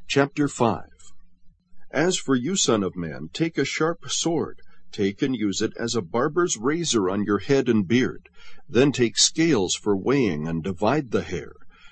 Chapter 5. As for you, son of man, take a sharp sword, take and use it as a barber's razor on your head and beard. Then take scales for weighing, and divide the hair.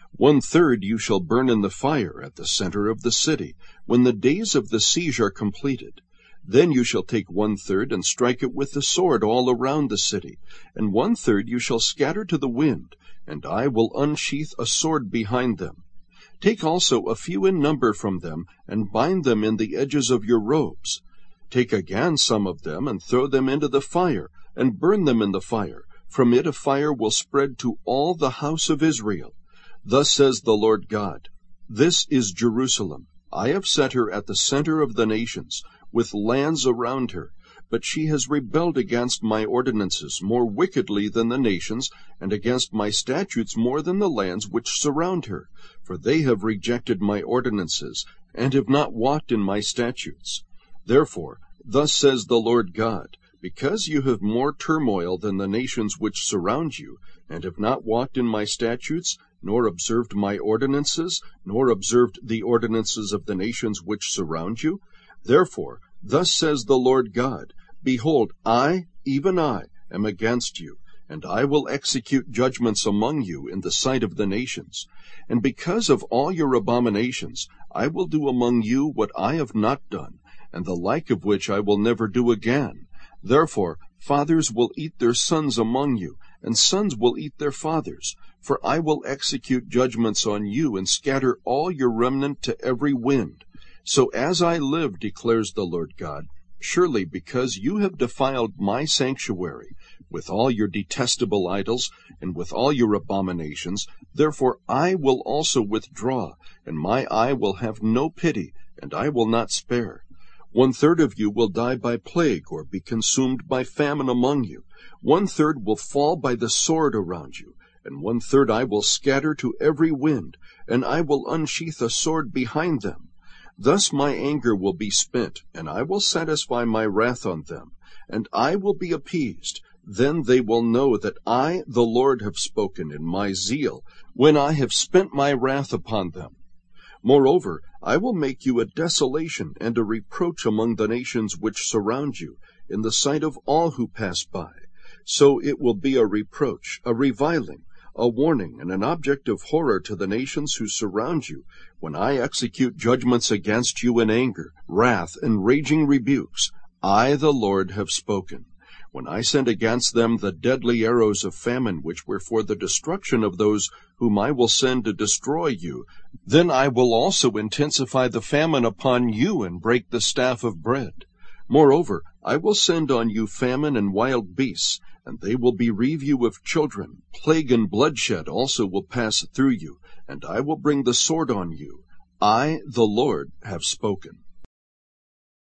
1/3 you shall burn in the fire at the center of the city, when the days of the siege are completed. Then you shall take 1/3 and strike it with the sword all around the city, and 1/3 you shall scatter to the wind, and I will unsheath a sword behind them. Take also a few in number from them, and bind them in the edges of your robes. Take again some of them, and throw them into the fire, and burn them in the fire. From it a fire will spread to all the house of Israel. Thus says the Lord God, This is Jerusalem. I have set her at the center of the nations, with lands around her. But she has rebelled against my ordinances more wickedly than the nations, and against my statutes more than the lands which surround her. For they have rejected my ordinances, and have not walked in my statutes. Therefore, thus says the Lord God, because you have more turmoil than the nations which surround you, and have not walked in my statutes, nor observed my ordinances, nor observed the ordinances of the nations which surround you, therefore, thus says the Lord God, Behold, I, even I, am against you, and I will execute judgments among you in the sight of the nations. And because of all your abominations, I will do among you what I have not done, and the like of which I will never do again. Therefore, fathers will eat their sons among you, and sons will eat their fathers. For I will execute judgments on you, and scatter all your remnant to every wind. So as I live, declares the Lord God, surely because you have defiled my sanctuary, with all your detestable idols, and with all your abominations, therefore I will also withdraw, and my eye will have no pity, and I will not spare. 1/3 of you will die by plague, or be consumed by famine among you. 1/3 will fall by the sword around you, and 1/3 I will scatter to every wind, and I will unsheath a sword behind them. Thus my anger will be spent, and I will satisfy my wrath on them, and I will be appeased. Then they will know that I, the Lord, have spoken in my zeal, when I have spent my wrath upon them. Moreover, I will make you a desolation and a reproach among the nations which surround you, in the sight of all who pass by. So it will be a reproach, a reviling, a warning, and an object of horror to the nations who surround you, when I execute judgments against you in anger, wrath, and raging rebukes. I, the Lord, have spoken. When I send against them the deadly arrows of famine, which were for the destruction of those whom I will send to destroy you, then I will also intensify the famine upon you and break the staff of bread. Moreover, I will send on you famine and wild beasts, and they will bereave you of children. Plague and bloodshed also will pass through you, and I will bring the sword on you. I, the Lord, have spoken.